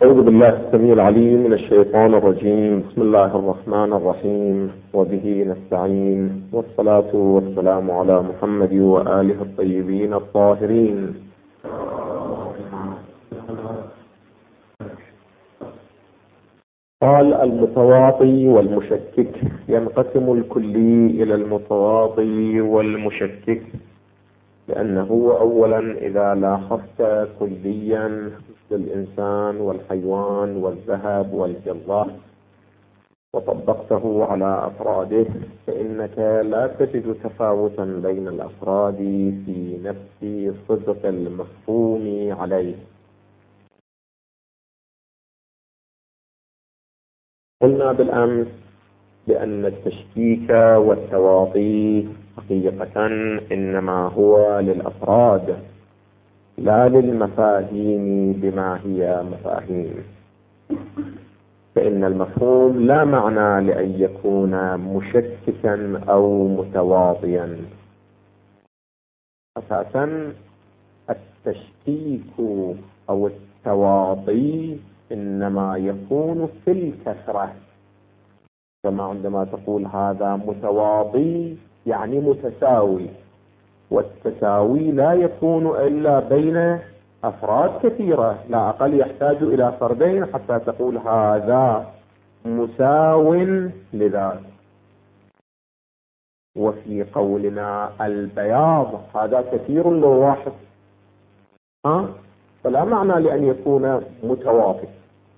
أعوذ بالله السميع العليم من الشيطان الرجيم. بسم الله الرحمن الرحيم، وبه نستعين، والصلاة والسلام على محمد وآله الطيبين الطاهرين. قال: المتواطي والمشكك. ينقسم الكلي إلى المتواطي والمشكك، لأنه أولا إذا لاحظت كليا مثل الإنسان والحيوان والذهب والفضة وطبقته على أفراده، فإنك لا تجد تفاوتا بين الأفراد في نفس صدق المفهوم عليه. قلنا بالأمس بأن التشكيك والتواطي حقيقة إنما هو للأفراد لا للمفاهيم بما هي مفاهيم، فإن المفهوم لا معنى لأن يكون مشككا أو متواطيا. أساسا التشكيك أو التواطي إنما يكون في الكثرة، كما عندما تقول هذا متواطي يعني متساوي، والتساوي لا يكون إلا بين أفراد كثيرة، لا أقل يحتاج إلى فردين حتى تقول هذا مساو لذاك. وفي قولنا البياض هذا كثير لو واحد، فلا معنى لأن يكون متواطي.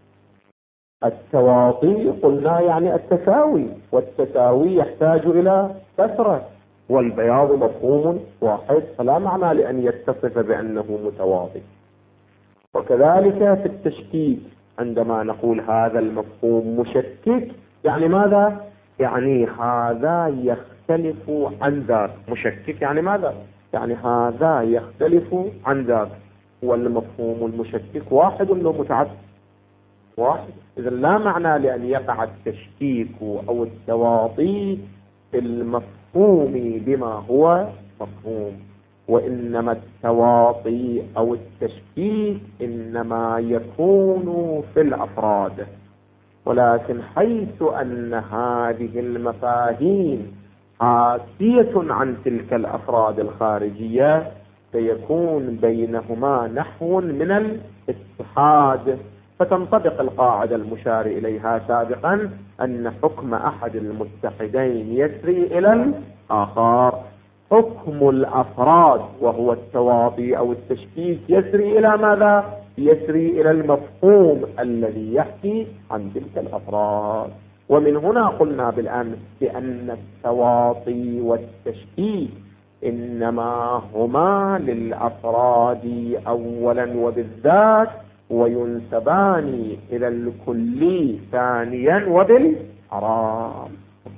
التواطي قلنا يعني التساوي، والتساوي يحتاج إلى كثرة، والبياض مفهوم واحد، فلا معنى لأن يتصف بأنه متواطي. وكذلك في التشكيك عندما نقول هذا المفهوم مشكك، يعني ماذا؟ يعني هذا يختلف عن ذاك. مشكك يعني ماذا؟ يعني هذا يختلف عن ذاك، والمفهوم المشكك واحد لو متعدد واحد. إذا لا معنى لأن يقع التشكيك أو التواطي في المفهوم بما هو مفهوم، وإنما التواطي أو التشكيك إنما يكون في الأفراد. ولكن حيث أن هذه المفاهيم حاسية عن تلك الأفراد الخارجية، فيكون بينهما نحو من الاتحاد، فتنطبق القاعدة المشار إليها سابقا أن حكم أحد المتحدين يسري إلى الآخر. حكم الأفراد وهو التواطي أو التشكيك يسري إلى ماذا؟ يسري إلى المفهوم الذي يحكي عن تلك الأفراد. ومن هنا قلنا بالأمس بأن التواطي والتشكيك إنما هما للأفراد أولا وبالذات، وينسبان إلى الكلي ثانيا وبالأعراب.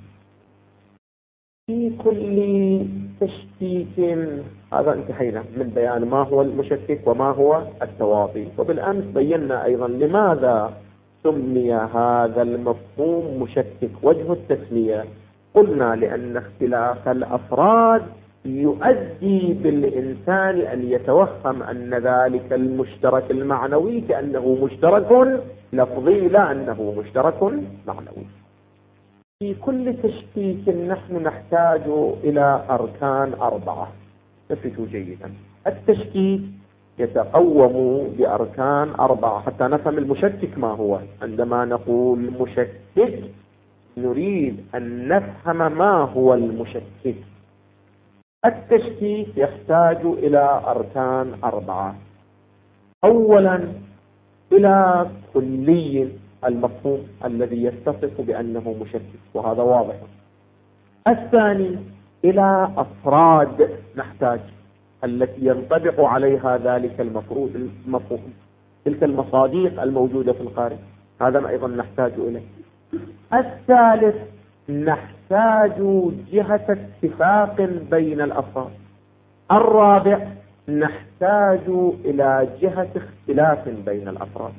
في كل تشكيك، هذا انتهينا من بيان ما هو المشكك وما هو التواطي. وبالأمس بينا أيضا لماذا سمي هذا المفهوم مشكك. وجه التسمية قلنا لأن اختلاف الأفراد يؤدي بالإنسان أن يتوهم أن ذلك المشترك المعنوي كأنه مشترك لفظي، لا أنه مشترك معنوي. في كل تشكيك نحن نحتاج إلى أركان 4. تفتوا جيدا، التشكيك يتقوم بأركان 4 حتى نفهم المشكك ما هو. عندما نقول مشكك نريد أن نفهم ما هو المشكك. التشكيك يحتاج إلى أركان 4. أولا إلى كلي المفهوم الذي يتصف بأنه مشكك، وهذا واضح. الثاني إلى أفراد نحتاج التي ينطبق عليها ذلك المفهوم، تلك المصادق الموجودة في الخارج، هذا أيضا نحتاج إليه. الثالث نحتاج جهة اتفاق بين الأفراد. الرابع نحتاج إلى جهة اختلاف بين الأفراد.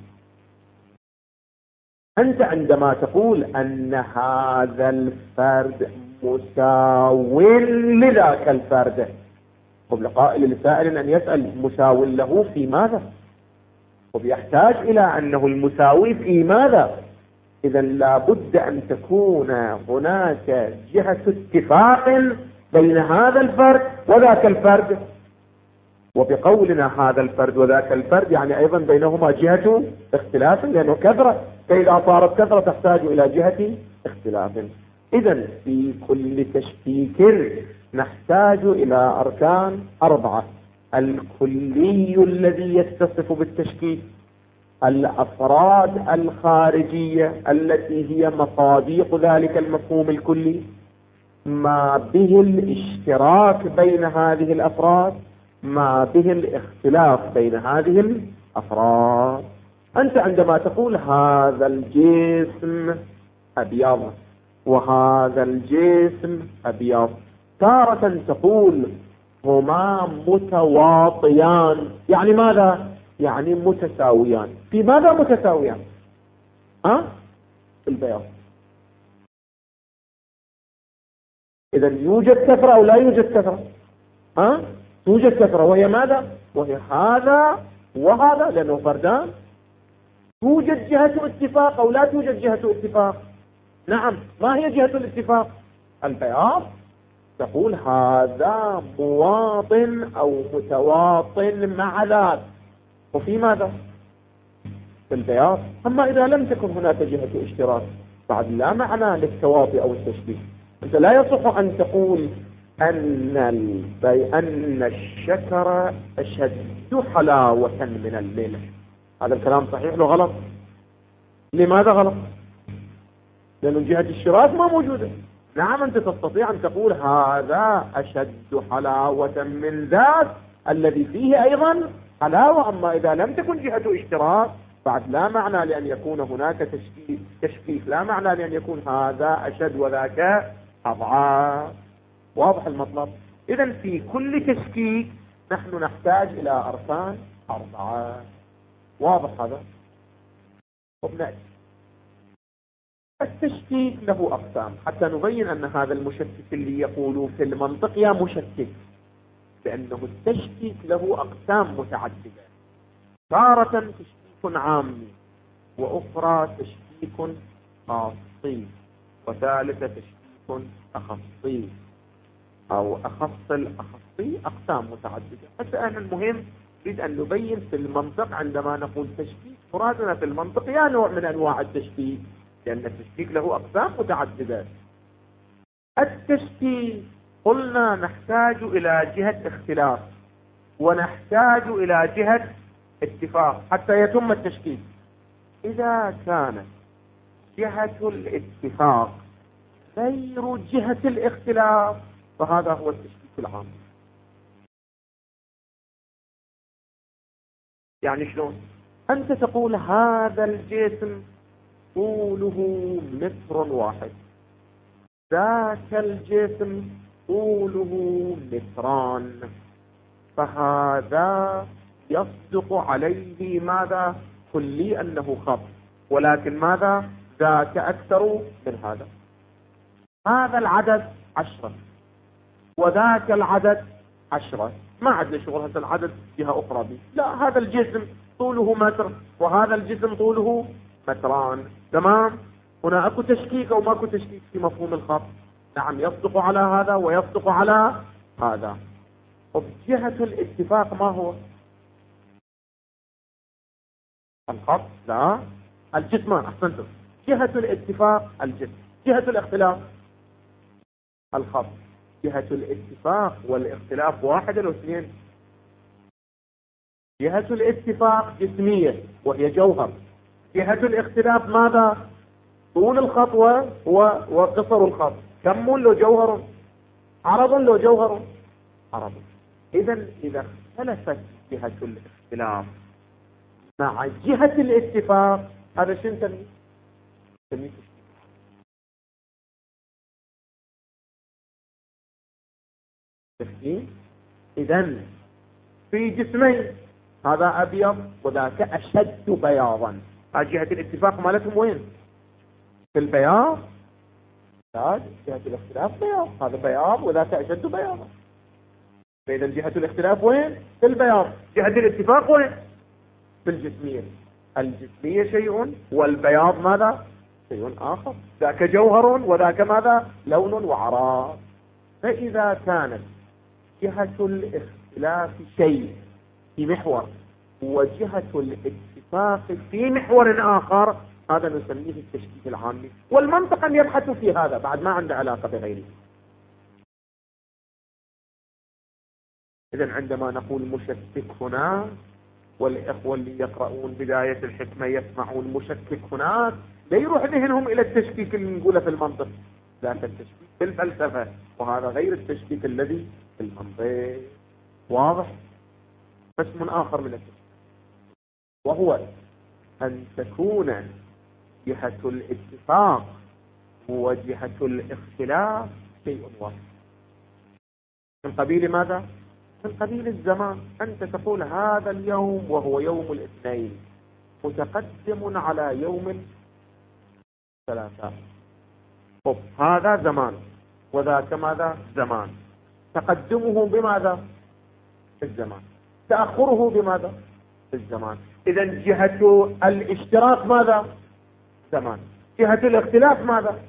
أنت عندما تقول أن هذا الفرد مساو لذاك الفرد، قبل قائل لسائل أن يسأل مساو له في ماذا؟ وبيحتاج إلى أنه المساوي في ماذا؟ إذا لابد أن تكون هناك جهة اتفاق بين هذا الفرد وذاك الفرد، وبقولنا هذا الفرد وذاك الفرد يعني أيضا بينهما جهة اختلاف، لأنه كثرة، فإذا صارت كثرة تحتاج إلى جهة اختلاف. إذا في كل تشكيك نحتاج إلى أركان 4: الكلي الذي يتصف بالتشكيك، الأفراد الخارجية التي هي مصاديق ذلك المفهوم الكلي، ما به الاشتراك بين هذه الأفراد، ما به الاختلاف بين هذه الأفراد. أنت عندما تقول هذا الجسم أبيض وهذا الجسم أبيض، تارة تقول هما متواطيان، يعني ماذا؟ يعني متساويان. في ماذا متساويان؟ في البياض. إذا يوجد كثرة أو لا يوجد كثرة؟ توجد كثرة، وهي ماذا؟ وهي هذا وهذا، لأنه فردان. توجد جهة اتفاق أو لا توجد جهة اتفاق؟ نعم. ما هي جهة الاتفاق؟ البياض. تقول هذا مواطن أو متواطن مع ذاك، وفي ماذا؟ في البياض. أما إذا لم تكن هناك جهة اشتراك بعد لا معنى للتواطي أو التشبيه. أنت لا يصح أن تقول أن الشكر أشد حلاوة من الملح. هذا الكلام صحيح لو غلط؟ لماذا غلط؟ لأن جهة الاشتراك ما موجودة. نعم، أنت تستطيع أن تقول هذا أشد حلاوة من ذاك الذي فيه أيضا حلاوة. أما إذا لم تكن جهة اشتراك بعد لا معنى لأن يكون هناك تشكيك، لا معنى لأن يكون هذا أشد وذاك أضعاف. واضح المطلب؟ إذن في كل تشكيك نحن نحتاج إلى أركان 4. واضح هذا؟ وبنأتي التشكيك له أقسام حتى نبين أن هذا المشكك اللي يقولوا في المنطق يا مشكك، لأنه التشكيك له أقسام متعددة. تارة تشكيك عامي، وأخرى تشكيك خاصي، وثالثة تشكيك أخصي أو أخص الأخصي. أقسام متعددة. حتى أنا المهم نريد أن نبين في المنطق عندما نقول تشكيك مرادنا في المنطق يا نوع من أنواع التشكيك، لأن التشكيك له أقسام متعددة. التشكيك قلنا نحتاج إلى جهة اختلاف ونحتاج إلى جهة اتفاق حتى يتم التشكيك. إذا كانت جهة الاتفاق غير جهة الاختلاف فهذا هو التشكيك العام. يعني شلون؟ أنت تقول هذا الجسم طوله 1 متر، ذاك الجسم طوله 2 متر، فهذا يصدق عليه ماذا؟ كلي أنه خط، ولكن ماذا؟ ذاك أكثر من هذا. هذا العدد 10 وذاك العدد 10، ما عندنا شغل هذا العدد جهة أخرى به. لا، هذا الجسم طوله 1 متر وهذا الجسم طوله 2 متر. تمام؟ هنا أكو تشكيك أو ماكو تشكيك في مفهوم الخط؟ نعم، يصدق على هذا ويصدق على هذا. وبجهة الاتفاق ما هو؟ الخط؟ لا، الجسمان. أحسنتم. جهة الاتفاق الجسم، جهة الاختلاف الخط. جهة الاتفاق والاختلاف واحد أو اثنين؟ جهة الاتفاق جسمية وهي جوهر. جهة الاختلاف ماذا؟ طول الخط وقصر الخط. كم لو جوهر؟ عرض لو جوهر؟ عرض. إذا اختلفت جهة الاختلاف مع جهة الاتفاق هذا شنو نسميه؟ إذن في جسمين، هذا أبيض وذاك أشد بياضا، جهة الاتفاق مالتهم وين؟ في البياض. لا، جهة الاختلاف بياض، هذا بياض وذاك أشد بياضا. فإذا جهة الاختلاف وين؟ في البياض. جهة الاتفاق وين؟ في الجسمية. الجسمية شيء والبياض ماذا؟ شيء آخر. ذاك جوهر وذاك ماذا؟ لون وعراق. فإذا كانت جهة الاختلاف شيء في محور وجهة الاتفاق في محور آخر، هذا نسميه التشكيك العامي، والمنطق أن يبحثوا في هذا بعد ما عنده علاقة بغيره. إذن عندما نقول مشكك هناك، والإخوة اللي يقرؤون بداية الحكمة يسمعون مشكك هناك، لا يروح ذهنهم إلى التشكيك اللي نقوله في المنطق، ذاك التشكيك في الفلسفة، وهذا غير التشكيك الذي في المنطق. واضح؟ قسم آخر من التشكيك، وهو أن تكون جهة الاتفاق وجهة الاختلاف شيء واحد. من قبيل ماذا؟ من قبيل الزمان. أنت تقول هذا اليوم وهو يوم الاثنين متقدم على يوم الثلاثاء. طب هذا زمان وذاك ماذا؟ زمان. تقدمه بماذا؟ الزمان. تأخره بماذا؟ الزمان. إذن جهة الاشتراك ماذا؟ زمان. جهة الاختلاف ماذا؟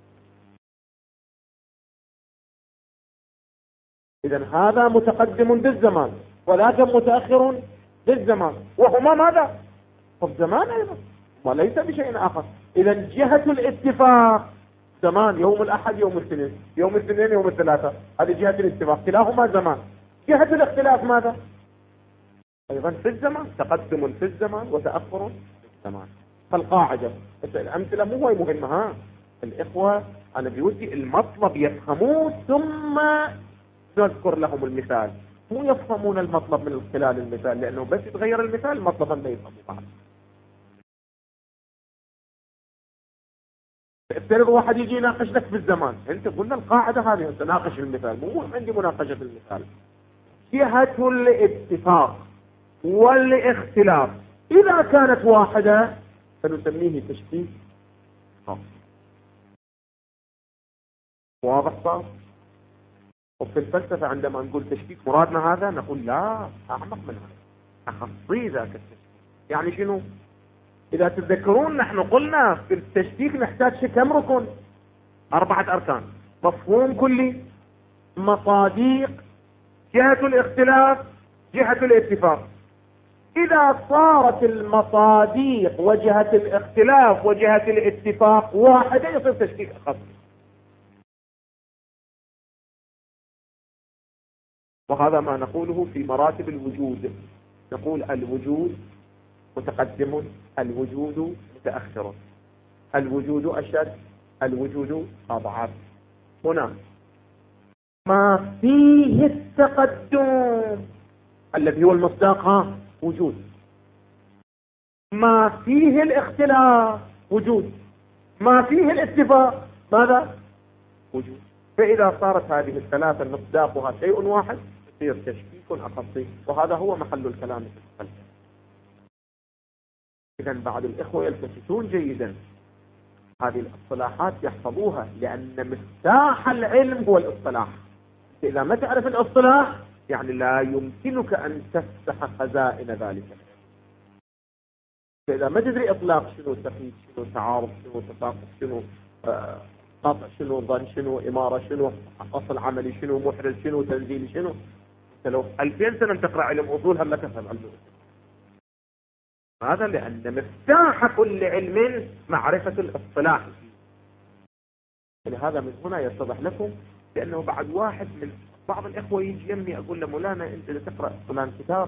إذن هذا متقدم بالزمان وذاك متأخر بالزمان، وهما ماذا؟ طب زمان أيضا وليس بشيء آخر. إذن جهة الاتفاق زمان، يوم الأحد يوم الاثنين، يوم الاثنين يوم الثلاثاء، هذه جهة الاتفاق، كلاهما زمان. جهة الاختلاف ماذا؟ أيضا في الزمان، تقدم في الزمان وتأخر في الزمان. فالقاعدة الأمثلة مو هي مهمة، الإخوة أنا بودي المطلب يفهمون ثم نذكر لهم المثال، مو يفهمون المطلب من خلال المثال، لأنه بس يتغير المثال المطلب ما يفهموا بعض. افترض واحد يجي يناقش لك بالزمان، انت قلنا القاعدة هذه، انت ناقش المثال، مو عندي مناقشة المثال. جهة الاتفاق والاختلاف إذا كانت واحدة فنسميه تشكيك خاص. واضح صار؟ وفي الفلسفة عندما نقول تشكيك مرادنا هذا، نقول لا، أعمق من هذا، أخصي ذاك التشكيك. يعني شنو؟ إذا تتذكرون نحن قلنا في التشكيك نحتاج كم ركن؟ 4 أركان: مفهوم كلي، مصادق، جهة الاختلاف، جهة الاتفاق. إذا صارت المصادق وجهة الاختلاف وجهة الاتفاق واحدة يصير تشكيك أخص. وهذا ما نقوله في مراتب الوجود، نقول الوجود متقدم، الوجود متأخر، الوجود أشد، الوجود أضعف. هنا ما فيه التقدم الذي هو المصداق وجود، ما فيه الاختلاف وجود، ما فيه الاتفاق ماذا؟ وجود. فإذا صارت هذه الثلاثة مصداقها شيء واحد يصير تشكيك أخصي، وهذا هو محل الكلام في الفلسفة. إذن بعض الإخوة يلتفتون جيدا، هذه الاصطلاحات يحفظوها، لأن مفتاح العلم هو الاصطلاح. إذا ما تعرف الاصطلاح يعني لا يمكنك أن تفتح خزائن ذلك. إذا ما تدري إطلاق شنو، تقييد شنو، تعارض شنو، تساقط شنو، قطع شنو، ظن شنو، إمارة شنو، أصل عملي شنو، محرز شنو، تنزيل شنو، أنت لو 2000 سنة تقرأ علم أصول هم لا تفهم علم الأصول. هذا لأن مفتاح كل علم معرفة الاصطلاح. لهذا من هنا يتضح لكم، لأنه بعد واحد من بعض الإخوة يجي يمي أقول له مولانا أنت تقرأ فلان كتاب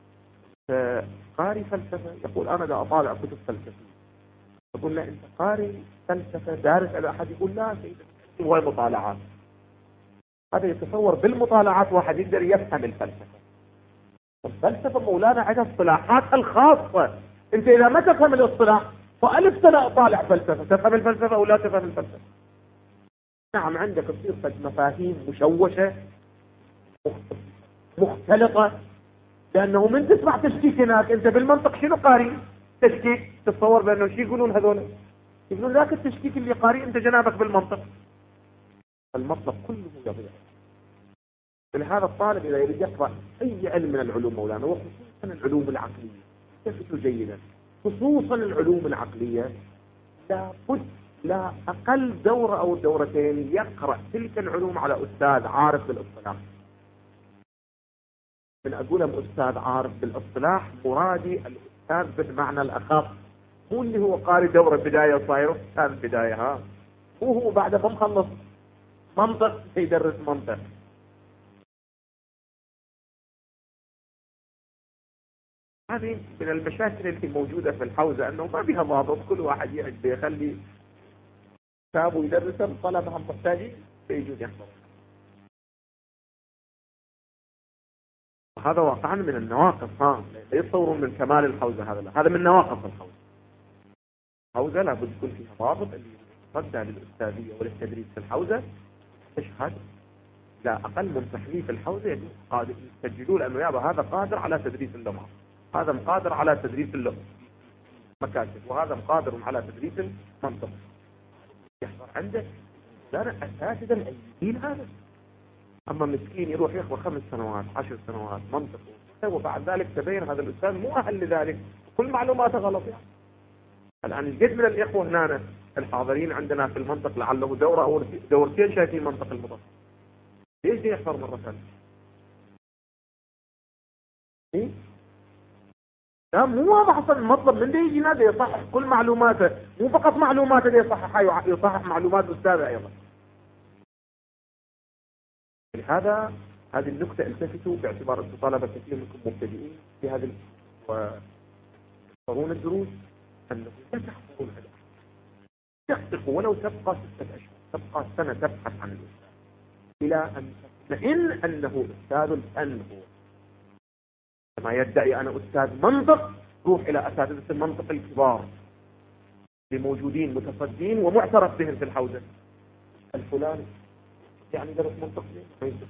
قاري فلسفة، يقول أنا دا أطالع كتب فلسفة. أقول له أنت قاري فلسفة دارس على أحد؟ يقول لا سيدي هو مطالعات. هذا يتصور بالمطالعات واحد يقدر يفهم الفلسفة. الفلسفة مولانا عندها اصطلاحات الخاصة، أنت إذا ما تفهم الاصطلاح فألف سنة أطالع فلسفة، تفهم الفلسفة أو لا تفهم الفلسفة؟ نعم عندك تصير مفاهيم مشوشة مختلطة، لأنه من تسمع تشكيك هناك أنت بالمنطق شنو قاري؟ تشكيك. تتصور بأنه شو يقولون هذول؟ يقولون ذاك التشكيك اللي قاري أنت جنابك بالمنطق. المطلب كله يضيع. لهذا الطالب إذا يريد يقرأ أي علم من العلوم مولانا، وخصوصا العلوم العقلية، التفتوا جيدا، خصوصا العلوم العقلية لابد لا أقل دورة أو دورتين يقرأ تلك العلوم على أستاذ عارف بالاصطلاح. من أقولهم أستاذ عارف بالاصطلاح مرادي الأستاذ بالمعنى الأخف، مو اللي هو قاري دورة بداية صاير أستاذ بداية، ها هو بعد ما مخلص منطق يدرس منطق. هذه من المشاكل اللي موجودة في الحوزة، أنه ما فيها ضابط، كل واحد يعد يخلي كتاب ويدرسه، الطلبة هم محتاجين يجون يحضرون. وهذا واقعا من النواقص، لا يتصورون من كمال الحوزة، هذا من نواقص الحوزة. الحوزة لابد يكون فيها ضابط اللي يصدى للأستاذية وللتدريس في الحوزة تشهد لا أقل من تحليف الحوزة يكون قادر يسجلوا لأنه يابا هذا قادر على تدريس اللغة، هذا قادر على تدريس اللغة مكاتب، وهذا قادر على تدريس المنطق. يحضر عنده لا أساتذة الأيدين هذا. أما مسكين يروح يخبر 5 سنوات 10 سنوات منطق، وبعد ذلك تبين هذا الأستاذ مو أهل لذلك، كل معلوماته غلط. يعني الآن الجد من الإخوة هنا الحاضرين عندنا في المنطق لعله دورة أو دورتين شايفين منطق المضاف، ليش يحضر مرة ثانية؟ لا مو واضح اصلا المطلب من ده يجي نادي يصحح كل معلوماته، مو فقط معلوماته ده يصحح معلومات أستاذه أيضا. لهذا هذه النقطة التفتوا باعتبار أن طلبة كثير منكم مبتدئين في هذه ويحضرون الدروس، أنه لا تحضرون هذا تحققوا ولو تبقى 6 أشهر، تبقى سنة تبحث عن الأستاذ إلى أن تطمئن أنه أستاذ الفن. هو كما يدعي أنا أستاذ منطق، روح إلى أساتذة المنطق الكبار اللي موجودين متصدين ومعترف بهم في الحوزة. الفلاني يعني درس منطق ما يدرس،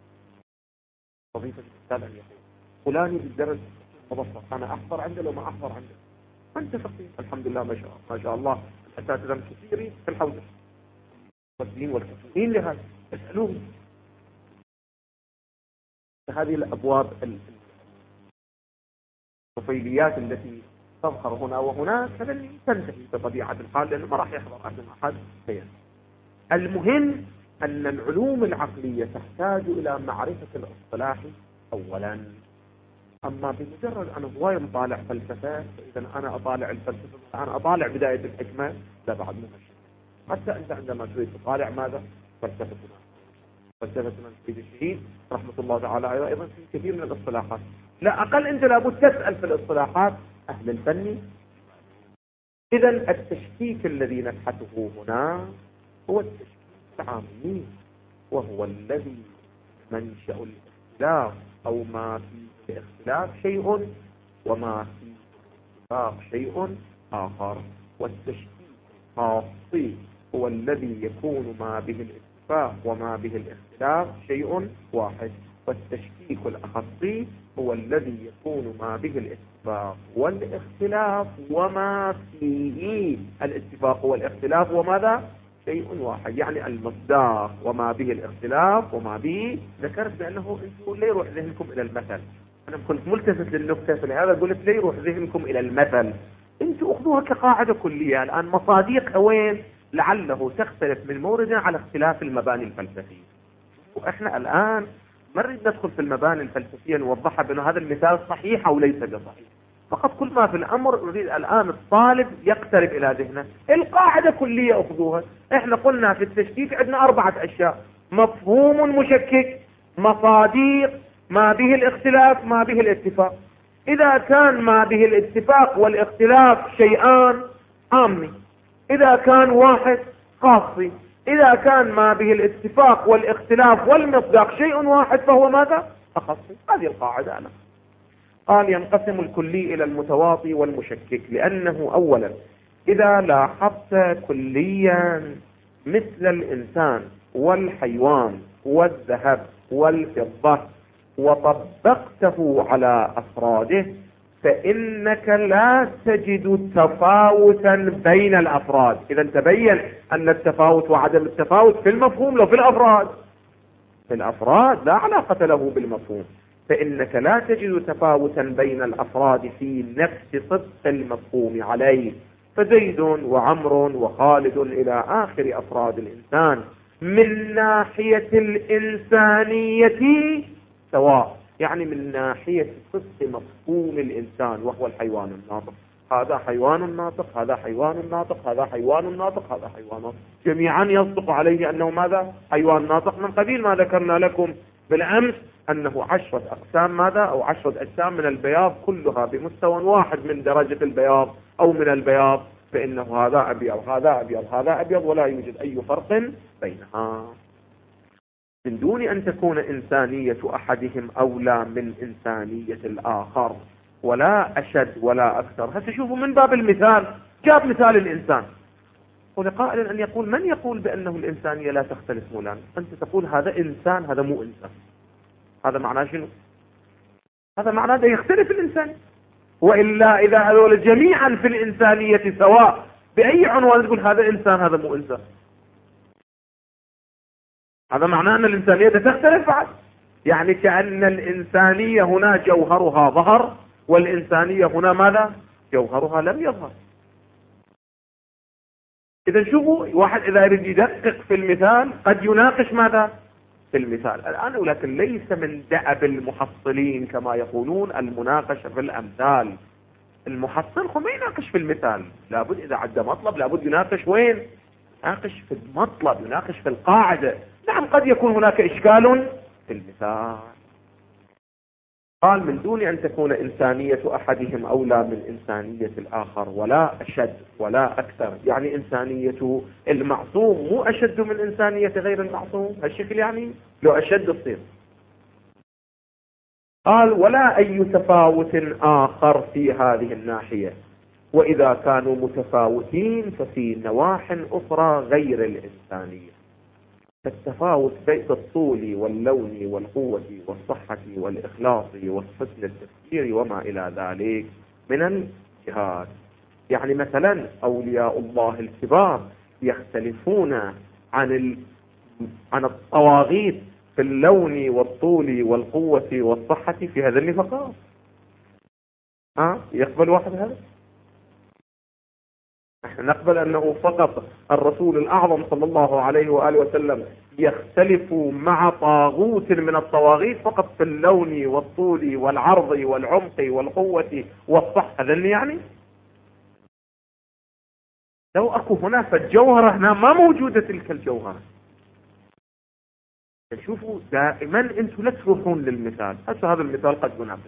وظيفة الأستاذ أن يقول فلاني بالدرس مبسط، أنا أحضر عنده لو ما أحضر عنده. أنت فقير الحمد لله ما شاء الله، الأساتذة الكثيرين في الحوزة المتصدين والكثيرين لهذا، اسألوهم. هذه الأبواب الطفيليات التي تظهر هنا وهناك هذا اللي تنتهي بطبيعة الحال، لأنه ما راح يحضر أحد شيئا. المهم أن العلوم العقلية تحتاج إلى معرفة الاصطلاح أولا. أما بمجرد أنا هواي مطالع فلسفة، إذا أنا أطالع الفلسفة، أنا أطالع بداية الحكمة، لا بعد مو هالشيء. حتى أنت عندما تريد تطالع ماذا؟ فلسفتنا سيد الشهيد رحمة الله تعالى أيضا في كثير من الاصطلاحات، لا أقل أنت لابد تسأل في الاصطلاحات أهل الفن. إذا التشكيك الذي نبحثه هنا هو التشكيك العامي، وهو الذي منشأ الاختلاف أو ما فيه الاختلاف شيء وما فيه اتفاق شيء آخر. والتشكيك الخاصي هو الذي يكون ما به الاتفاق وما به الاختلاف شيء واحد، والتشكيك الأخصي هو الذي يكون ما به الاتفاق والاختلاف وما فيه الاتفاق والاختلاف وماذا؟ شيء واحد. يعني المصداق وما به الاختلاف وما به، ذكرت بأنه انتم لا يروح ذهنكم إلى المثل، أنا كنت ملتفت للنقطة، فلهذا قلت لا يروح ذهنكم إلى المثل، انتم أخذوها كقاعدة كلية. الآن مصادق وين لعله تختلف من موردها على اختلاف المباني الفلسفية، وإحنا الآن ما نريد ندخل في المباني الفلسفية نوضحها بأنه هذا المثال صحيح أو ليس بصحيح، فقط كل ما في الأمر نريد الآن الطالب يقترب إلى ذهنه. القاعدة كلية أخذوها. إحنا قلنا في التشكيك عندنا 4 أشياء: مفهوم مشكك، مصادق، ما به الاختلاف، ما به الاتفاق. إذا كان ما به الاتفاق والاختلاف شيئان عامي، إذا كان واحد خاصي، إذا كان ما به الاتفاق والاختلاف والمصداق شيء واحد فهو ماذا؟ أخصي. هذه القاعدة. أنا قال ينقسم الكلي إلى المتواطي والمشكك، لأنه أولا إذا لاحظت كليا مثل الإنسان والحيوان والذهب والفضة وطبقته على أفراده فإنك لا تجد تفاوتا بين الأفراد. إذا تبين أن التفاوت وعدم التفاوت في المفهوم لو في الأفراد، في الأفراد لا علاقة له بالمفهوم. فإنك لا تجد تفاوتا بين الأفراد في نفس صدق المفهوم عليه. فزيد وعمر وخالد إلى آخر أفراد الإنسان من ناحية الإنسانية سواء، يعني من ناحية صدق مفهوم الإنسان وهو الحيوان الناطق. هذا حيوان ناطق، هذا حيوان ناطق، هذا حيوان ناطق، هذا حيوان ناطق، جميعا يصدق عليه أنه ماذا؟ حيوان ناطق، من قبيل ما ذكرنا لكم بالأمس أنه 10 أقسام ماذا؟ أو 10 أجسام من البياض كلها بمستوى واحد من درجة البياض أو من البياض، فإنه هذا أبيض هذا أبيض هذا أبيض، ولا يوجد أي فرق بينها، من دون أن تكون إنسانية أحدهم أولى من إنسانية الآخر، ولا أشد ولا أكثر. هسه شوفوا من باب المثال، جاب مثال الإنسان، ولقائل أن يقول من يقول بأنه الإنسانية لا تختلف مولانا؟ أنت تقول هذا إنسان هذا مو إنسان، هذا معناه شنو؟ هذا معناه ده يختلف الإنسان، وإلا إذا هذول جميعا في الإنسانية سواء بأي عنوان تقول هذا إنسان هذا مو إنسان، هذا معناه أن الإنسانية تختلف بعد، يعني كأن الإنسانية هنا جوهرها ظهر والإنسانية هنا ماذا؟ جوهرها لم يظهر. إذا شوفوا واحد إذا يريد يدقق في المثال قد يناقش ماذا؟ في المثال الآن، ولكن ليس من دأب المحصلين كما يقولون المناقشة في الأمثال. المحصل هو ما يناقش في المثال، لابد إذا عدى مطلب لابد يناقش وين؟ يناقش في المطلب، يناقش في القاعدة. نعم قد يكون هناك إشكال في المثال. قال من دون أن تكون إنسانية أحدهم أولى من إنسانية الآخر، ولا أشد ولا أكثر، يعني إنسانية المعصوم مو أشد من إنسانية غير المعصوم، هالشكل يعني لو أشد تصير. قال ولا أي تفاوت آخر في هذه الناحية، وإذا كانوا متفاوتين ففي نواح أخرى غير الإنسانية، التفاوت بين الطول واللون والقوة والصحة والإخلاص والحسن التفكير وما إلى ذلك من الجهات. يعني مثلا أولياء الله الكبار يختلفون عن الطواغيت في اللون والطول والقوة والصحة في هذا النفقات. يقبل واحد هذا؟ نحن نقبل أنه فقط الرسول الأعظم صلى الله عليه وآله وسلم يختلف مع طاغوت من الطواغيت فقط في اللون والطول والعرض والعمق والقوة والصحة، هذا يعني لو أكو هنا فالجوهرة هنا ما موجودة تلك الجوهرة. شوفوا دائما أنتم لا تروحون للمثال، هذا المثال قد يناقش،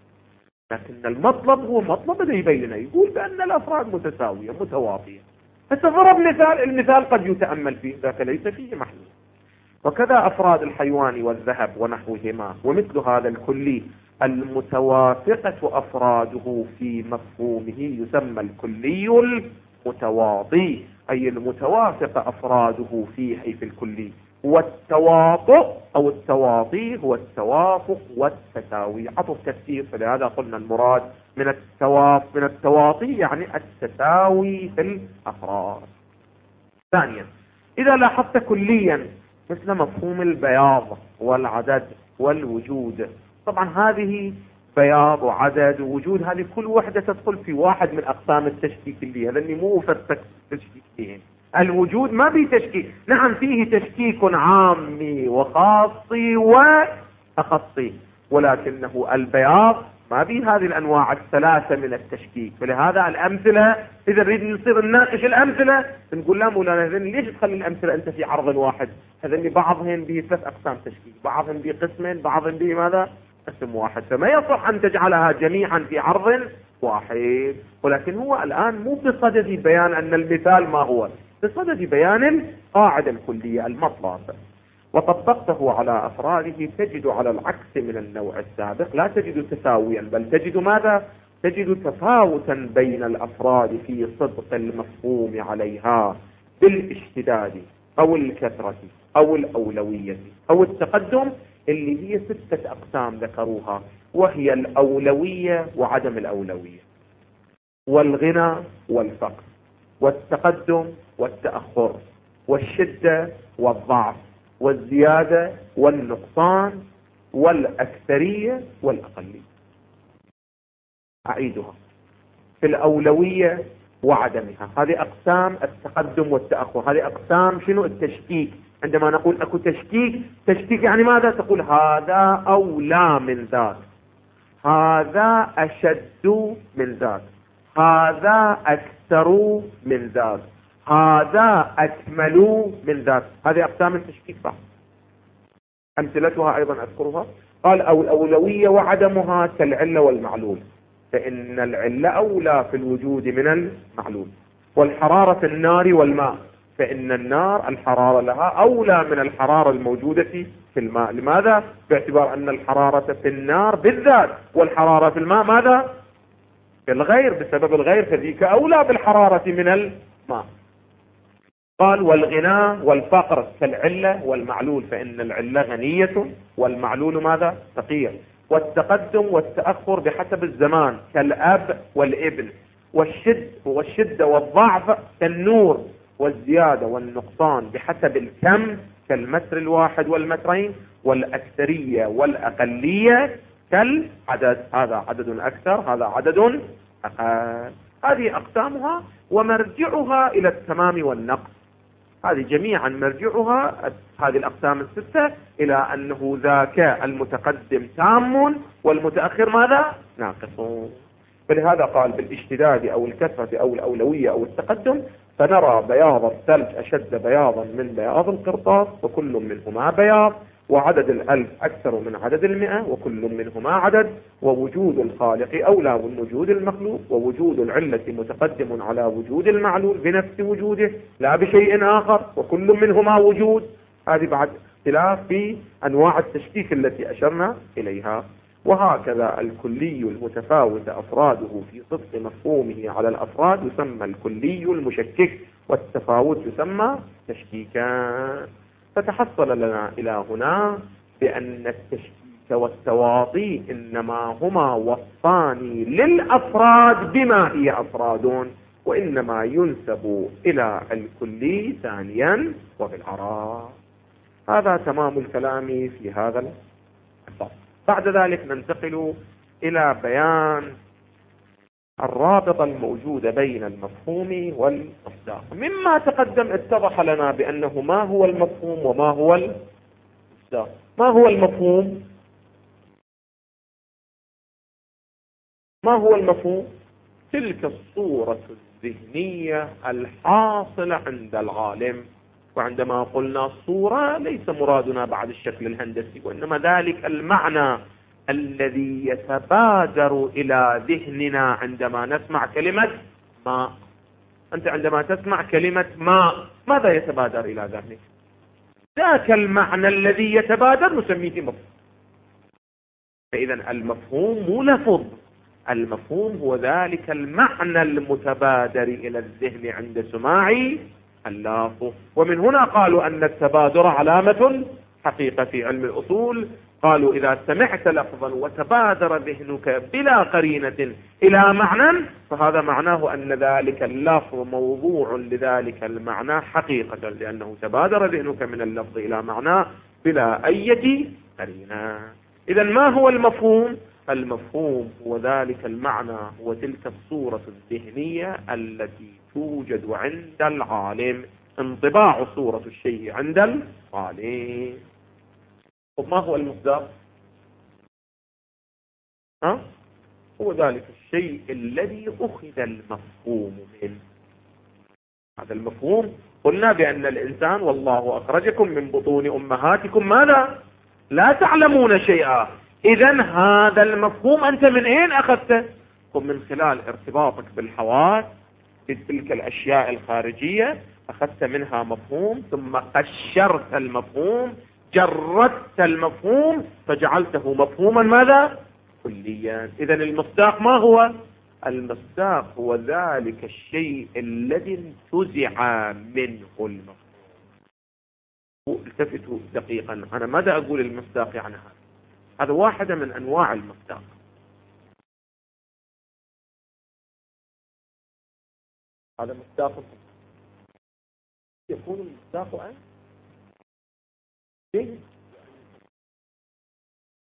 لكن المطلب هو مطلب اللي يبينه، يقول بأن الأفراد متساوية متواطية. فضرب مثال، المثال قد يتأمل فيه، ذاك ليس فيه محلول. وكذا أفراد الحيوان والذهب ونحوهما، ومثل هذا الكلي المتوافقة أفراده في مفهومه يسمى الكلي المتواطي، أي المتوافق أفراده فيه أي في الكلي. والتواطؤ أو التواطي هو التوافق والتساوي، عطف تفسير، فلهذا قلنا المراد من التواطي يعني التساوي في الأفراد. ثانيا إذا لاحظت كليا مثل مفهوم البياض والعدد والوجود، طبعا هذه بياض وعدد ووجود هذه كل وحدة تدخل في واحد من أقسام التشكيك اللي هذا اللي مو فتك تشكيكين. الوجود ما فيه تشكيك، نعم فيه تشكيك عامي وخاصي وأخصي، ولكنه البياض ما فيه هذه الأنواع الثلاثة من التشكيك. فلهذا الأمثلة إذا نريد نصير نناقش الأمثلة نقول لا مولانا هذين ليش تخلي الأمثلة أنت في عرض واحد؟ هذين بعضهم به 3 أقسام تشكيك، بعضهم به قسمين، بعضهم به ماذا؟ قسم واحد، فما يصح أن تجعلها جميعا في عرض واحد. ولكن هو الآن مو بصدد بيان أن المثال ما هو، بصدد بيان القاعدة الكلية المطلب، وطبقته على أفراده تجد على العكس من النوع السابق لا تجد تساويا، بل تجد ماذا؟ تجد تفاوتا بين الأفراد في صدق المفهوم عليها بالاشتداد أو الكثرة أو الأولوية أو التقدم، اللي هي 6 أقسام ذكروها، وهي الأولوية وعدم الأولوية، والغنى والفقر، والتقدم والتأخر، والشدة والضعف، والزيادة والنقصان، والأكثرية والأقلية. أعيدها: في الأولوية وعدمها، هذه أقسام التقدم والتأخر، هذه أقسام شنو؟ التشكيك. عندما نقول أكو تشكيك، تشكيك يعني ماذا؟ تقول هذا أولى من ذاك، هذا أشد من ذاك، هذا أكثر من ذاك، هذا أكمل من ذاك. هذه أقسام التشكيك بعض. أمثلتها أيضا أذكرها. قال: أو الأولوية وعدمها كالعلة والمعلول، فإن العلة أولى في الوجود من المعلول، والحرارة في النار والماء، فإن النار الحرارة لها أولى من الحرارة الموجودة في الماء. لماذا؟ باعتبار أن الحرارة في النار بالذات والحرارة في الماء ماذا؟ في الغير، بسبب الغير، فذيك أولى بالحرارة من الماء. قال: والغنى والفقر كالعلة والمعلول، فإن العلة غنية والمعلول ماذا؟ فقير. والتقدم والتأخر بحسب الزمان كالأب والابن، والشدة والضعف كالنور، والزيادة والنقصان بحسب الكم كالمتر الواحد والمترين، والأكثرية والأقلية كالعدد، هذا عدد أكثر، هذا عدد أقل. هذه أقسامها ومرجعها إلى التمام والنقص. هذه جميعا مرجعها، هذه الأقسام الستة، إلى أنه ذاك المتقدم تام والمتأخر ماذا؟ ناقص. فلهذا قال: بالاشتداد أو الكثرة أو الأولوية أو التقدم، فنرى بياض الثلج أشد بياضا من بياض القرطاس، وكل منهما بياض، وعدد الألف أكثر من عدد 100، وكل منهما عدد، ووجود الخالق أولى من وجود المخلوق، ووجود العلة متقدم على وجود المعلول بنفس وجوده لا بشيء آخر، وكل منهما وجود. هذه بعد اختلاف في أنواع التشكيك التي أشرنا إليها. وهكذا الكلي المتفاوت أفراده في صدق مفهومه على الأفراد يسمى الكلي المشكك، والتفاوت يسمى تشكيكا. فتحصل لنا إلى هنا بأن التشكيك والتواطي إنما هما وصفان للأفراد بما هي أفراد، وإنما ينسب إلى الكلي ثانيا وبالعراء. هذا تمام الكلام في هذا الفصل. بعد ذلك ننتقل إلى بيان الرابطة الموجودة بين المفهوم والمصداق. مما تقدم اتضح لنا بأنه ما هو المفهوم وما هو المصداق. ما هو المفهوم؟ ما هو المفهوم؟ تلك الصورة الذهنية الحاصلة عند العالم. وعندما قلنا صورة ليس مرادنا بعد الشكل الهندسي، وإنما ذلك المعنى الذي يتبادر إلى ذهننا عندما نسمع كلمة ماء. أنت عندما تسمع كلمة ماء ماذا يتبادر إلى ذهنك؟ ذاك المعنى الذي يتبادر نسميه مفهوم. فإذا المفهوم مو لفظ، المفهوم هو ذلك المعنى المتبادر إلى الذهن عند سماع اللفظ. ومن هنا قالوا أن التبادر علامة حقيقة في علم الأصول. قالوا: إذا سمعت لفظا وتبادر ذهنك بلا قرينة إلى معنى، فهذا معناه أن ذلك اللفظ موضوع لذلك المعنى حقيقة، لأنه تبادر ذهنك من اللفظ إلى معنى بلا أي قرينة. إذا ما هو المفهوم؟ المفهوم هو ذلك المعنى، هو تلك الصورة الذهنية التي توجد عند العالم، انطباع صورة الشيء عند العالم. وما هو المصداق؟ هو ذلك الشيء الذي أخذ المفهوم منه. هذا المفهوم قلنا بأن الإنسان والله أخرجكم من بطون أمهاتكم ماذا؟ لا تعلمون شيئا. إذن هذا المفهوم أنت من أين أخذته؟ من خلال ارتباطك بالحواس بتلك الأشياء الخارجية، أخذت منها مفهوم، ثم قشرت المفهوم، جردت المفهوم، فجعلته مفهوما ماذا؟ كليا. إذن المصداق ما هو؟ المصداق هو ذلك الشيء الذي انتزع منه المفهوم. التفتوا دقيقا، أنا ماذا أقول المصداق يعني؟ هذا واحدة من أنواع المصداق. هذا مصداق. يكون المصداق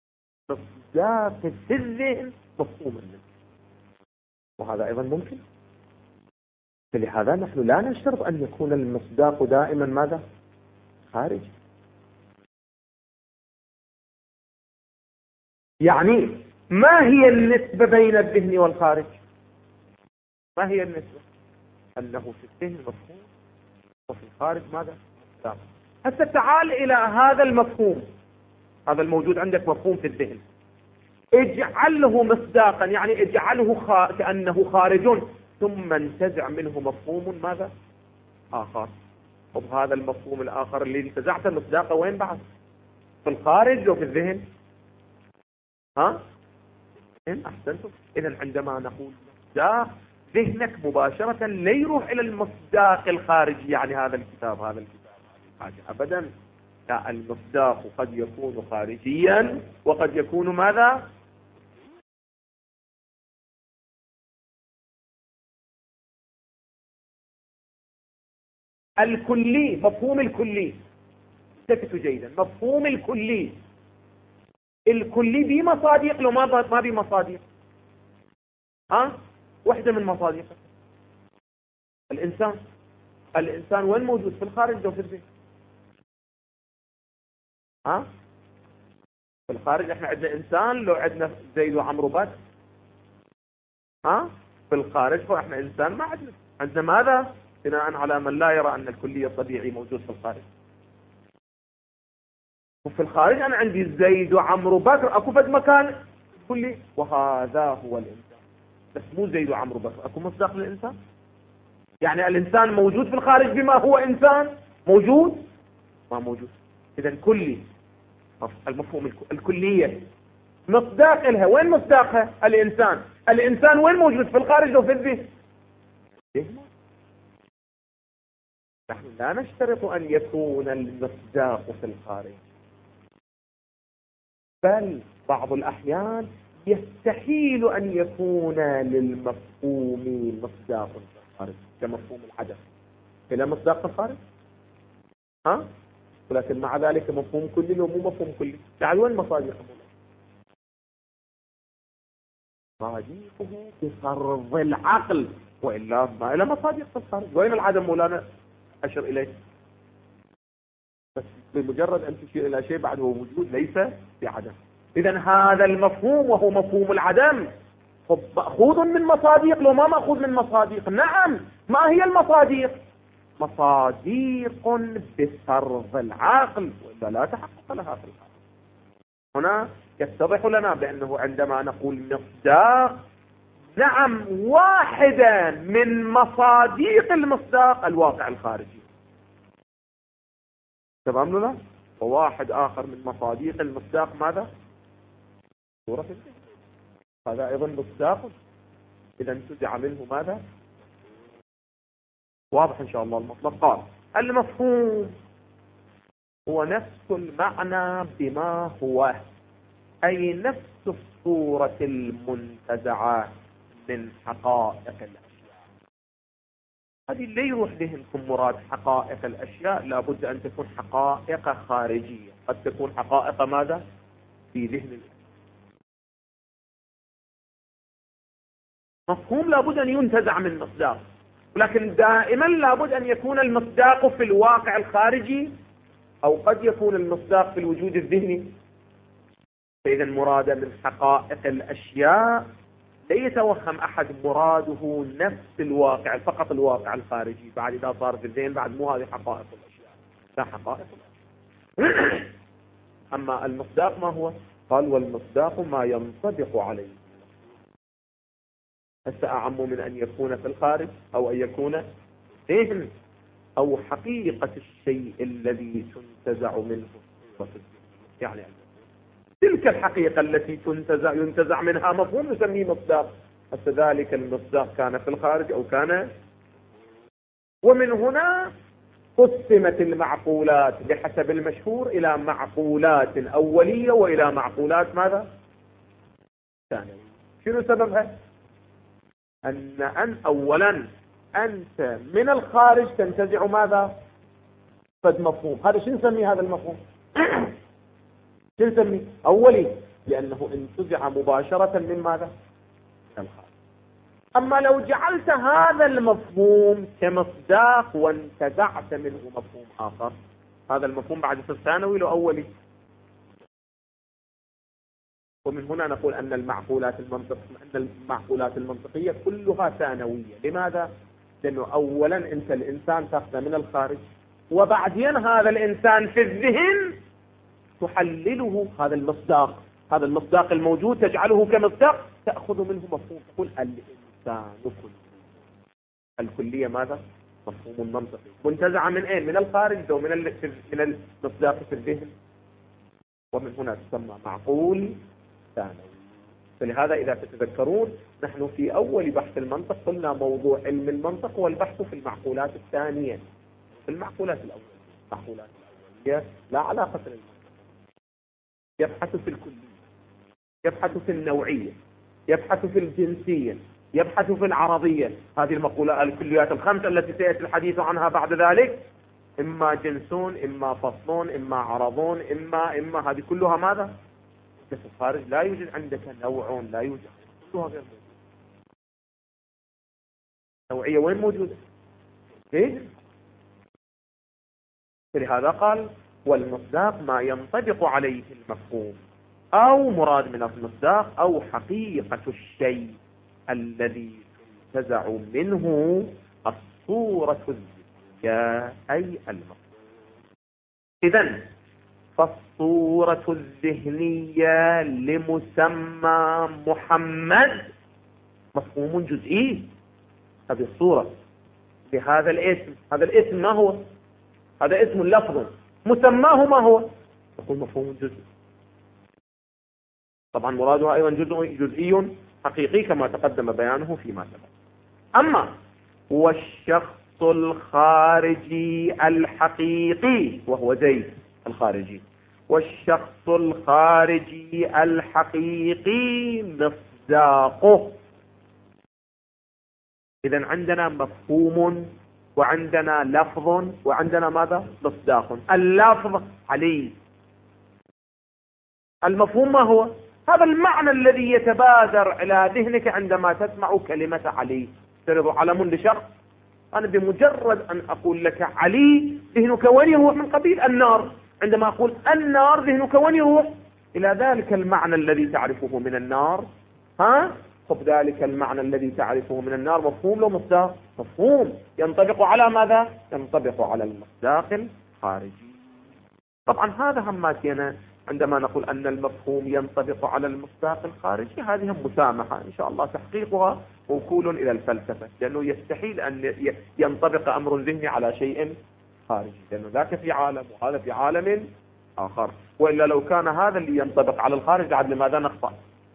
مصداق في الذهن مفهوم منه، وهذا أيضا ممكن. فلهذا نحن لا نشترط أن يكون المصداق دائما ماذا؟ خارج. يعني ما هي النسبة بين الذهن والخارج؟ ما هي النسبة؟ أنه في الذهن مفهوم وفي الخارج ماذا؟ مصداق. هسه تعال إلى هذا المفهوم، هذا الموجود عندك مفهوم في الذهن، اجعله مصداقا، يعني اجعله كأنه خارج، ثم انتزع منه مفهوم ماذا؟ آخر. وبهذا المفهوم الآخر اللي انتزعت مصداقه وين بعد؟ في الخارج وفي الذهن؟ ها؟ أحسنتم. إذا عندما نقول مصداق، ذهنك مباشرة لا يروح إلى المصداق الخارجي، يعني هذا الكتاب هذا حاجة أبدا. لا، المصداق قد يكون خارجيا وقد يكون ماذا؟ الكلي. مفهوم الكلي، التفتوا جيدا، مفهوم الكلي. الكلي بمصادق لو ما بمصادق؟ واحدة من مصادقه الإنسان وين موجود؟ في الخارج لو في الذهن؟ في الخارج. احنا عندنا إنسان لو عندنا زيد وعمرو بس. في الخارج فاحنا إنسان ما عندنا ماذا؟ بناء على من لا يرى أن الكلية الطبيعي موجود في الخارج. وفي الخارج أنا عندي زيد وعمرو بكر، أكو فد مكان كلي، وهذا هو الإنسان. بس مو زيد وعمرو بكر، أكو مصداق للإنسان. يعني الإنسان موجود في الخارج بما هو إنسان موجود؟ ما موجود. إذا كلي، المفهوم الكلية مصداق لها. وين مصداقها؟ الإنسان وين موجود؟ في الخارج أو في الذهن؟ نحن لا نشترط أن يكون المصداق في الخارج، بل بعض الأحيان يستحيل أن يكون للمفهوم مصداق في الخارج، كمفهوم العدم إلى مصداق في الخارج. ولكن مع ذلك مفهوم كلي ومو مفهوم كلي. تعال وين مصادقه؟ مصادقه بفرض العقل، وإلا ما إلى مصادق في الخارج. وين العدم مولانا أشر إليه؟ بس بمجرد أن تشير إلى شيء بعد هو وجود ليس بعدم. إذن هذا المفهوم وهو مفهوم العدم مأخوذ من مصادق لو ما مأخوذ من مصادق؟ نعم. ما هي المصادق؟ مصادق بفرض العقل، وإلا لا تحقق لها في الخارج. هنا يتضح لنا بأنه عندما نقول مصداق، نعم، واحدا من مصادق المصداق الواقع الخارجي، تمام لنا؟ وواحد آخر من مصادق المصداق ماذا؟ صورة الذهن، هذا أيضا مصداق. إذا انتزع منه ماذا؟ واضح إن شاء الله المطلب. قال المفهوم هو نفس المعنى بما هو، أي نفس الصورة المنتزعة من حقائق الأشياء. هذه اللي يروح ذهنكم مراد حقائق الأشياء، لابد أن تكون حقائق خارجية، قد تكون حقائق ماذا؟ في ذهن الإنسان. مفهوم لابد أن ينتزع من مصداق، ولكن دائما لابد أن يكون المصداق في الواقع الخارجي، أو قد يكون المصداق في الوجود الذهني. فإذا مراد من حقائق الأشياء لا يتوهم أحد مراده نفس الواقع، فقط الواقع الخارجي. بعد إذا صار في الذهن بعد مو هذه حقائق الأشياء، لا حقائق الأشياء. أما المصداق ما هو؟ قال والمصداق ما ينطبق عليه. هسه أعم من أن يكون في الخارج أو أن يكون ذهن، أو حقيقة الشيء الذي تنتزع منه. يعني تلك الحقيقة التي ينتزع منها مفهوم نسميه مصداق. هسه ذلك المصداق كان في الخارج أو كان. ومن هنا قسمت المعقولات بحسب المشهور إلى معقولات أولية وإلى معقولات ماذا؟ ثانوية. شنو سببها؟ أن أولا أنت من الخارج تنتزع ماذا؟ فد مفهوم. هذا شو نسميه هذا المفهوم؟ شو نسميه؟ أولي. لأنه انتزع مباشرة من ماذا؟ من الخارج. أما لو جعلت هذا المفهوم كمصداق وانتزعت منه مفهوم آخر، هذا المفهوم بعد يصير ثانوي لو أولي. ومن هنا نقول أن المعقولات المنطقية كلها ثانوية. لماذا؟ لأنه أولا أنت الإنسان تأخذ من الخارج، وبعدين هذا الإنسان في الذهن تحلله هذا المصداق الموجود تجعله كمصداق، تأخذ منه مفهوم. تقول الإنسان كله. الكلية ماذا؟ مفهوم منطقي منتزع من أين؟ من الخارج أو من المصداق في الذهن. ومن هنا تسمى معقول ثانوي. فلهذا إذا تتذكرون نحن في أول بحث المنطق قلنا موضوع علم المنطق والبحث في المعقولات الثانية. في المعقولات الأولية لا علاقة للمنطق، يبحث في الكلية، يبحث في النوعية، يبحث في الجنسية، يبحث في العرضية. هذه الكليات الخمسة التي سيأتي الحديث عنها بعد ذلك، إما جنسون، إما فصلون، إما عرضون، إما هذه كلها ماذا؟ في الخارج لا يوجد عندك نوع، لا يوجد، كلها غير موجودة. نوعية وين موجودة؟ إيه؟ فلهذا قال والمصداق ما ينطبق عليه المفهوم، أو مراد من المصداق أو حقيقة الشيء الذي تنتزع منه الصورة الذهنية أي المفهوم. إذن فالصورة الذهنية لمسمى محمد مفهوم جزئي. هذه الصورة بهذا الاسم، هذا الاسم ما هو؟ هذا اسم لفظ، مسماه ما هو؟ يقول مفهوم جزئي. طبعا مرادها أيضا جزئي حقيقي كما تقدم بيانه فيما سبق. أما والشخص الخارجي الحقيقي وهو زيد الخارجي، والشخص الخارجي الحقيقي مصداقه. إذن عندنا مفهوم وعندنا لفظ وعندنا ماذا؟ مصداق. اللفظ علي، المفهوم ما هو؟ هذا المعنى الذي يتبادر إلى ذهنك عندما تسمع كلمة علي. تريد علم لشخص، أنا بمجرد أن أقول لك علي ذهنك وين يروح؟ من قبيل النار. عندما أقول النار ذهنك وين يروح؟ إلى ذلك المعنى الذي تعرفه من النار. خب ذلك المعنى الذي تعرفه من النار مفهوم لو مصداق؟ مفهوم ينطبق على ماذا؟ ينطبق على المصداق الخارجي. طبعا هذا هماتنا عندما نقول أن المفهوم ينطبق على المصداق الخارجي، هذه مسامحة إن شاء الله تحقيقها موكول إلى الفلسفة، لأنه يستحيل أن ينطبق أمر ذهني على شيء خارجي، لأنه ذاك في عالم وهذا في عالم آخر. وإلا لو كان هذا اللي ينطبق على الخارج عاد لماذا نخطأ؟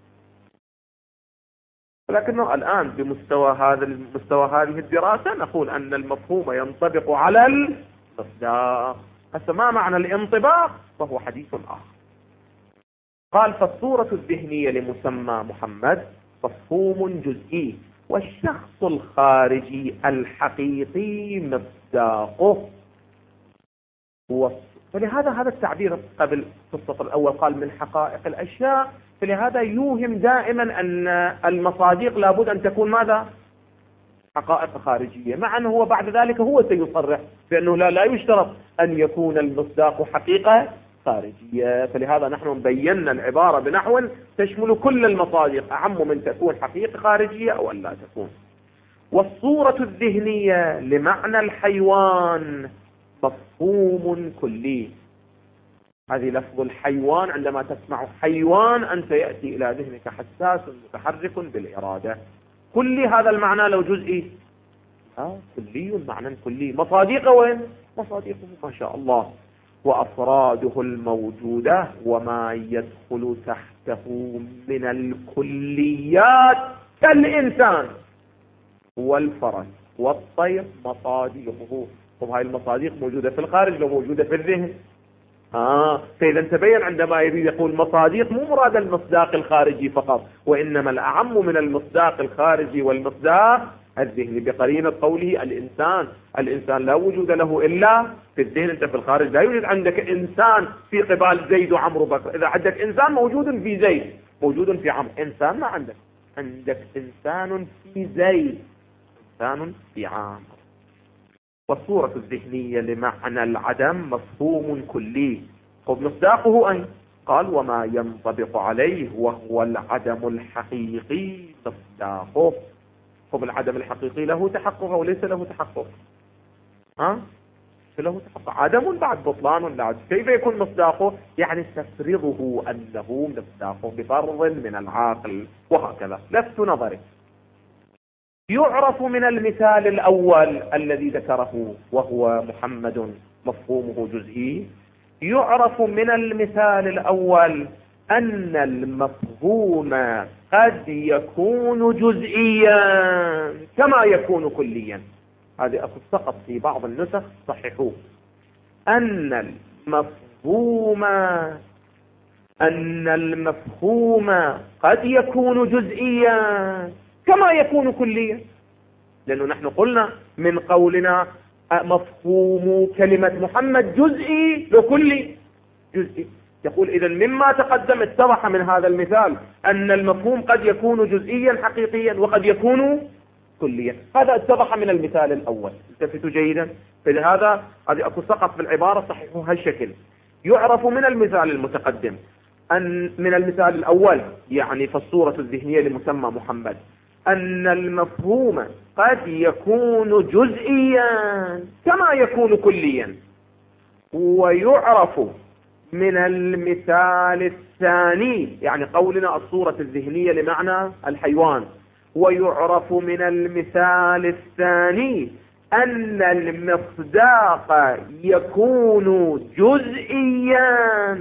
ولكنه الآن بمستوى هذه الدراسة نقول أن المفهوم ينطبق على المصداق. هسه ما معنى الانطباق؟ فهو حديث آخر. قال فالصورة الذهنية لمسمى محمد مفهوم جزئي، والشخص الخارجي الحقيقي مصداقه. فلهذا هذا التعبير قبل في السطر الأول قال من حقائق الأشياء، فلهذا يوهم دائما أن المصادق لابد أن تكون ماذا؟ حقائق خارجية، مع أنه هو بعد ذلك هو سيصرح بأنه لا يشترط أن يكون المصداق حقيقة خارجية. فلهذا نحن بينا العبارة بنحو تشمل كل المصادق، أعم من تكون حقيقة خارجية أو أن لا تكون. والصورة الذهنية لمعنى الحيوان مفهوم كلي. هذه لفظ الحيوان، عندما تسمع حيوان أنت يأتي إلى ذهنك حساس متحرك بالإرادة. كلي هذا المعنى لو جزئي؟ كلي، معنى كلي. مصادقه وين؟ مصادقه ما شاء الله. وأفراده الموجودة وما يدخل تحته من الكليات كالإنسان والفرس والطير مصادقه. وهذه المصادق موجودة في الخارج لو موجودة في الذهن. فإذا تبين عندما يريد يقول مصادق مو مراد المصداق الخارجي فقط، وإنما الأعم من المصداق الخارجي والمصداق الذهني بقرينة قوله الإنسان لا وجود له إلا في الذهن. أنت في الخارج لا يوجد عندك إنسان في قبال زيد وعمرو بكر. إذا عندك إنسان موجود في زيد موجود في عمرو، إنسان ما عندك إنسان في زيد، إنسان في عمرو. والصورة الذهنية لمعنى العدم مفهوم كلي. مصداقه أين؟ قال وما ينطبق عليه وهو العدم الحقيقي مصداقه. العدم الحقيقي له تحقق أو ليس له تحقق؟ له تحقق. عدم بعد بطلان لا. كيف يكون مصداقه؟ يعني تفرضه أنه مصداقه بفرض من العاقل، وهكذا لفت نظري. يعرف من المثال الأول الذي ذكره وهو محمد مفهومه جزئي، يعرف من المثال الأول أن المفهوم قد يكون جزئيا كما يكون كليا. هذه سقط في بعض النسخ صححوه. أن المفهوم قد يكون جزئيا كما يكون كليا، لأنه نحن قلنا من قولنا مفهوم كلمة محمد جزئي وكلي. جزئي يقول إذا مما تقدم اتضح من هذا المثال أن المفهوم قد يكون جزئيا حقيقيا وقد يكون كليا. هذا اتضح من المثال الأول. التفتوا جيدا. فلهذا هذه أكو سقط في العبارة صحيحوا هالشكل. يعرف من المثال المتقدم أن من المثال الأول يعني في الصورة الذهنية لمسمى محمد أن المفهوم قد يكون جزئيا كما يكون كليا. ويعرف من المثال الثاني يعني قولنا الصورة الذهنية لمعنى الحيوان، ويعرف من المثال الثاني أن المصداق يكون جزئيا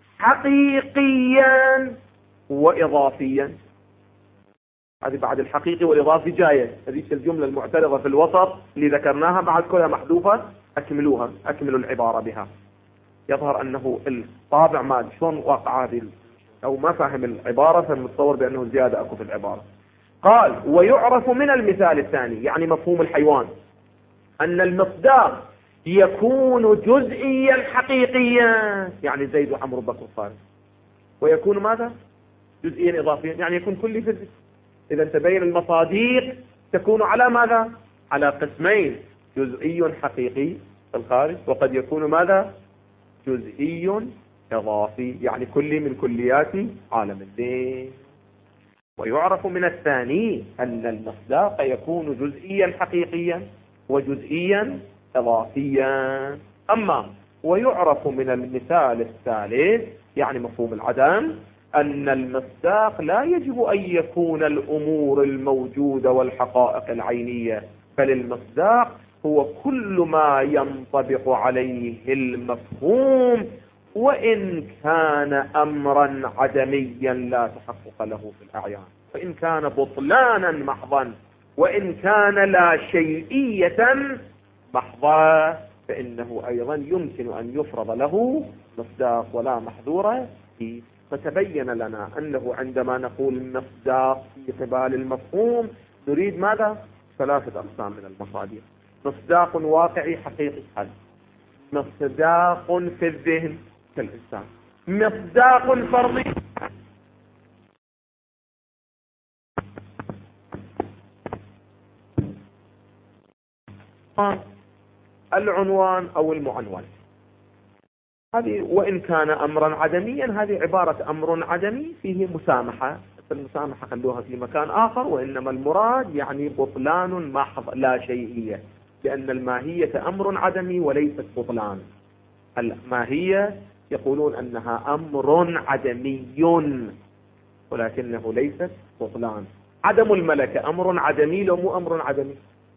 حقيقيا وإضافيا. هذه بعد الحقيقي والإضافي جاية، هذه الجملة المعترضة في الوسط اللي ذكرناها بعد كلها محذوفة، أكملوا العبارة بها. يظهر أنه الطابع ما شلون واقع هذه أو ما فاهم العبارة، فمتصور بأنه زيادة أكو في العبارة. قال ويعرف من المثال الثاني يعني مفهوم الحيوان أن المصداق يكون جزئيا حقيقيا يعني زيد وعمرو بكر خالد، ويكون ماذا؟ جزئيا إضافيا يعني يكون كلي في الذهن. إذا تبين المصاديق تكون على ماذا؟ على قسمين، جزئي حقيقي في الخارج وقد يكون ماذا؟ جزئي إضافي يعني كلي من كليات عالم الذهن. ويعرف من الثاني أن المصداق يكون جزئيا حقيقيا وجزئيا إضافيا. أما ويعرف من المثال الثالث يعني مفهوم العدم أن المصداق لا يجب أن يكون الأمور الموجودة والحقائق العينية، بل المصداق هو كل ما ينطبق عليه المفهوم وإن كان أمرا عدميا لا تحقق له في الأعيان، فإن كان بطلانا محضا وإن كان لا شيئية محضة فإنه أيضا يمكن أن يفرض له مصداق ولا محذور فيه. فتبين لنا أنه عندما نقول المصداق في قبال المفهوم نريد ماذا؟ ثلاثة أقسام من المصادر: مصداق واقعي حقيقي حل، مصداق في الذهن كالإنسان، مصداق فرضي العنوان أو المعنون. هذه وإن كان أمرا عدميا هذه عبارة أمر عدمي فيه مسامحة، المسامحة خلوها في مكان آخر، وإنما المراد يعني بطلان محض لا شيئية، لأن الماهية أمر عدمي وليست بطلان. الماهية يقولون أنها أمر عدمي ولكنه ليست بطلان. عدم الملكة أمر عدمي لو مو أمر عدمي؟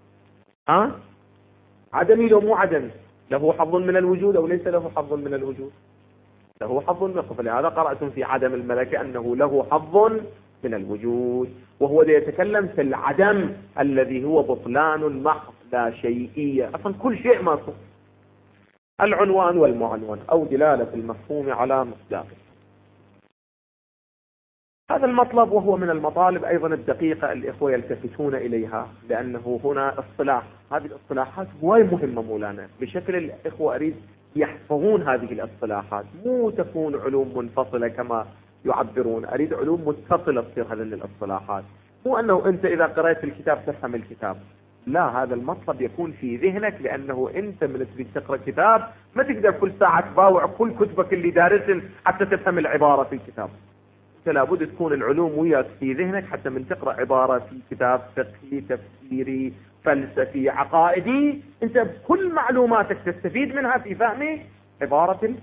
عدمي لو مو عدمي؟ له حظ من الوجود أو ليس له حظ من الوجود؟ له حظ من الوجود. فلهذا قرأتم في عدم الملكة أنه له حظ من الوجود، وهو يتكلم في العدم الذي هو بطلان محض لا شيئية، أصلا كل شيء ماكو. العنوان والمعنون أو دلالة المفهوم على مصداقه. هذا المطلب وهو من المطالب أيضا الدقيقة الإخوة يلتفتون إليها، لأنه هنا اصطلاح، هذه الاصطلاحات هواي مهمة مولانا، بشكل الإخوة أريد يحفظون هذه الاصطلاحات، مو تكون علوم منفصلة كما يعبرون، أريد علوم متصلة تصير هذه الاصطلاحات، مو أنه أنت إذا قرأت الكتاب تفهم الكتاب، لا، هذا المطلب يكون في ذهنك، لأنه أنت من تريد تقرأ كتاب ما تقدر كل ساعة تباوع كل كتبك اللي دارسن حتى تفهم العبارة في الكتاب، أنت لابد تكون العلوم وياك في ذهنك حتى من تقرأ عبارة في كتاب فقهي تفسيري فلسفي عقائدي، أنت بكل معلوماتك تستفيد منها في فهم عبارة.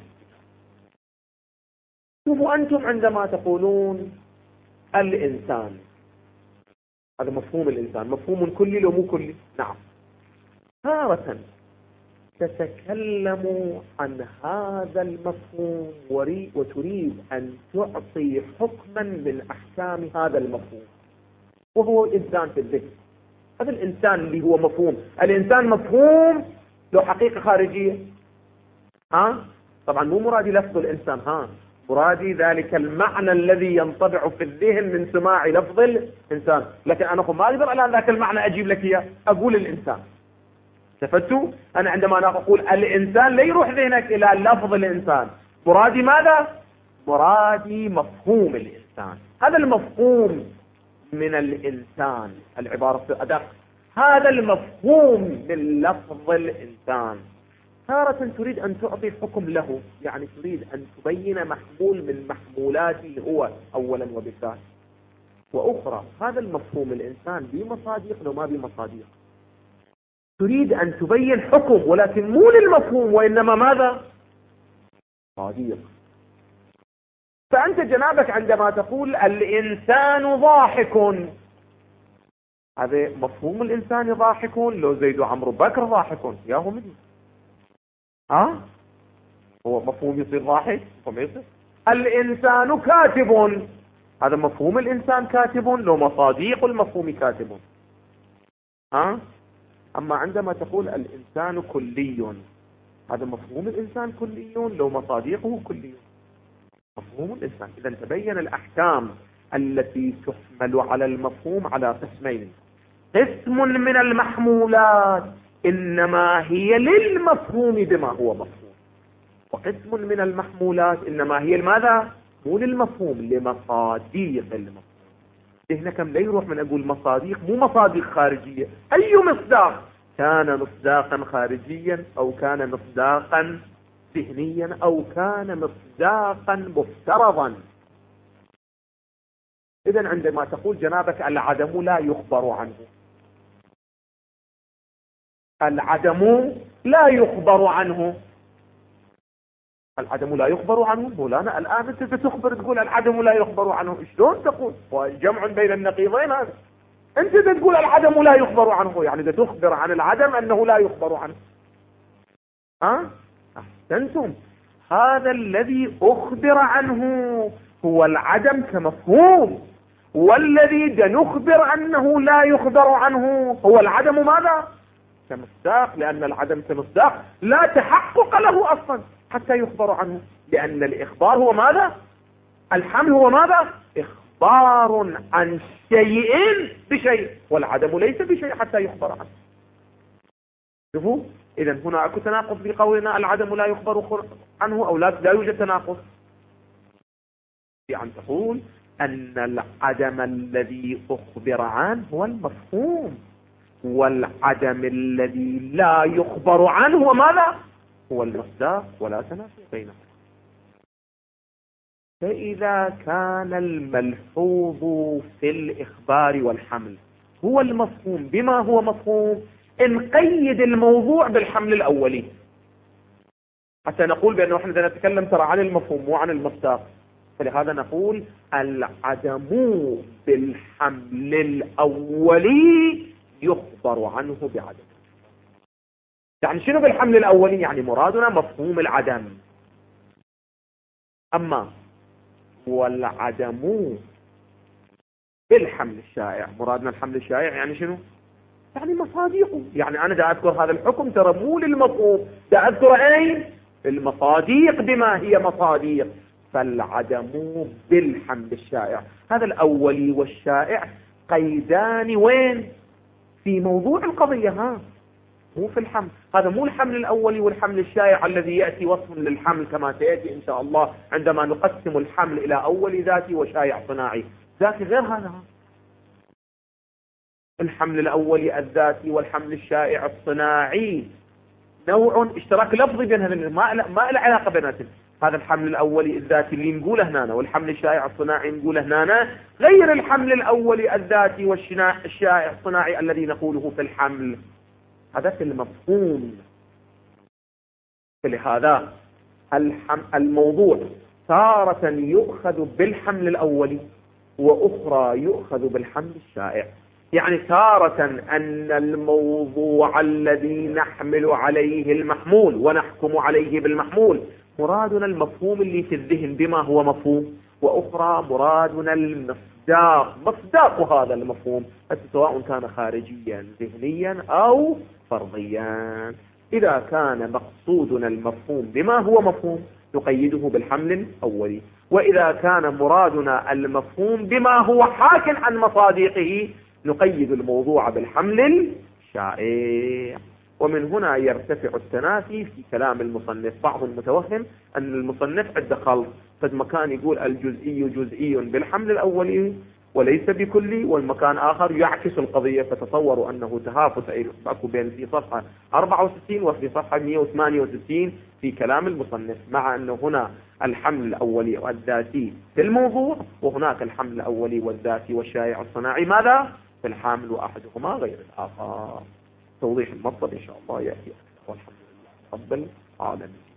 شوفوا أنتم عندما تقولون الإنسان، هذا مفهوم الإنسان، مفهوم كلي لو مو كلي؟ نعم. تارة تتكلم عن هذا المفهوم وتريد أن تعطي حكما من أحكام هذا المفهوم، وهو الإنسان في الذهن. هذا الإنسان اللي هو مفهوم، الإنسان مفهوم له حقيقة خارجية. طبعا مو مرادي لفظ الإنسان، مرادي ذلك المعنى الذي ينطبع في الذهن من سماع لفظ الإنسان، لكن أنا ما أقدر على ذاك المعنى أجيب لك إياه، أقول الإنسان. استفدتوا؟ أنا عندما أقول الإنسان لا يروح ذهنك إلى لفظ الإنسان، مرادي ماذا؟ مرادي مفهوم الإنسان، هذا المفهوم من الإنسان، العبارة أدق، هذا المفهوم من لفظ الإنسان. تارة تريد أن تعطي حكم له، يعني تريد أن تبين محمول من محمولاته هو أولا وبالذات، وأخرى هذا المفهوم الإنسان بمصادق لو ما بمصادق، تريد أن تبين حكم ولكن مو للمفهوم وإنما ماذا؟ صادق. فأنت جنابك عندما تقول الإنسان ضاحك، هذا مفهوم الإنسان ضاحك لو زيد وعمرو بكر ضاحك، ياهو مدي هو مفهوم يصير ضاحك وما يصير. الإنسان كاتب، هذا مفهوم الإنسان كاتب لو مصادق المفهوم كاتب. أما عندما تقول الإنسان كلي، هذا مفهوم الإنسان كلي لو مصادقه كلي، مفهوم الإنسان. إذا تبين الأحكام التي تحمل على المفهوم على قسمين، قسم من المحمولات إنما هي للمفهوم بما هو مفهوم، وقسم من المحمولات إنما هي لماذا؟ مو للمفهوم، لمصادق المفهوم. هنا كم لا يروح من أقول مصادق، مو مصادق خارجية، أي مصداق كان مصداقا خارجيا أو كان مصداقا ذهنيا أو كان مصداقا مفترضا. إذن عندما تقول جنابك العدم لا يخبر عنه، العدم لا يخبر عنه، العدم لا يخبر عنه. مولانا الآن أنت تخبر تقول العدم لا يخبر عنه، شلون تقول؟ وجمع بين النقيضين هذا. أنت تقول العدم لا يخبر عنه، يعني تخبر عن العدم أنه لا يخبر عنه. أحسنتم، هذا الذي أخبر عنه هو العدم كمفهوم، والذي نخبر أنه لا يخبر عنه هو العدم ماذا؟ كمصداق، لأن العدم كمصداق لا تحقق له أصلا حتى يخبر عنه، لأن الإخبار هو ماذا؟ الحمل هو ماذا؟ إخبار عن شيء بشيء، والعدم ليس بشيء حتى يخبر عنه. شوفوا، إذا هنا أكو تناقض في قولنا العدم لا يخبر عنه، أو لا يوجد تناقض يعني تقول أن العدم الذي أخبر عنه هو المفهوم، والعدم الذي لا يخبر عنه هو ماذا؟ هو المصداق، ولا تنافي بينهم. فإذا كان الملحوظ في الإخبار والحمل هو المفهوم بما هو مفهوم، نقيد الموضوع بالحمل الأولي حتى نقول بأنه احنا نتكلم ترى عن المفهوم مو عن المصداق. فلهذا نقول العدم بالحمل الأولي يخبر عنه بعدم. يعني شنو بالحمل الأولي؟ يعني مرادنا مفهوم العدم. أما والعدم بالحمل الشائع، مرادنا الحمل الشائع يعني شنو؟ يعني مصادقه. يعني أنا دا أذكر هذا الحكم ترى مو للمفهوم، دا أذكر أين؟ المصادق بما هي مصادق. فالعدم بالحمل الشائع. هذا الأولي والشائع قيدان وين؟ في موضوع القضية، مو في الحمل. هذا مو الحمل الأولي والحمل الشائع الذي يأتي وصف للحمل كما سيأتي إن شاء الله عندما نقسم الحمل إلى أولي ذاتي وشائع صناعي. ذاتي غير هذا. الحمل الأولي الذاتي والحمل الشائع الصناعي نوع اشتراك لفظي بين هذين، ما له علاقة بيناتهم. هذا الحمل الأولي الذاتي اللي نقوله هنا والحمل الشائع الصناعي نقوله هنا غير الحمل الأولي الذاتي والشائع الصناعي الذي نقوله في الحمل. هذا في المفهوم. فلهذا الموضوع تارة يؤخذ بالحمل الأولي وأخرى يؤخذ بالحمل الشائع. يعني تارة أن الموضوع الذي نحمل عليه المحمول ونحكم عليه بالمحمول مرادنا المفهوم اللي في الذهن بما هو مفهوم، وأخرى مرادنا مصداق هذا المفهوم سواء كان خارجيا ذهنيا أو فرضيا. إذا كان مقصودنا المفهوم بما هو مفهوم نقيده بالحمل الأولي، وإذا كان مرادنا المفهوم بما هو حاك عن مصادقه نقيد الموضوع بالحمل الشائع. ومن هنا يرتفع التنافي في كلام المصنف. بعض المتوهم أن المصنف عنده خلط، قد مكان يقول الجزئي جزئي بالحمل الأولي وليس بكلي، والمكان آخر يعكس القضية، فتصوروا أنه تهافت أكو بين في صفحة 64 وفي صفحة 168 في كلام المصنف، مع أنه هنا الحمل الأولي والذاتي في الموضوع، وهناك الحمل الأولي والذاتي والشائع الصناعي ماذا؟ في الحامل، وأحدهما غير الآخر. توضيح المطلب إن شاء الله يأتي. والحمد لله رب العالمين.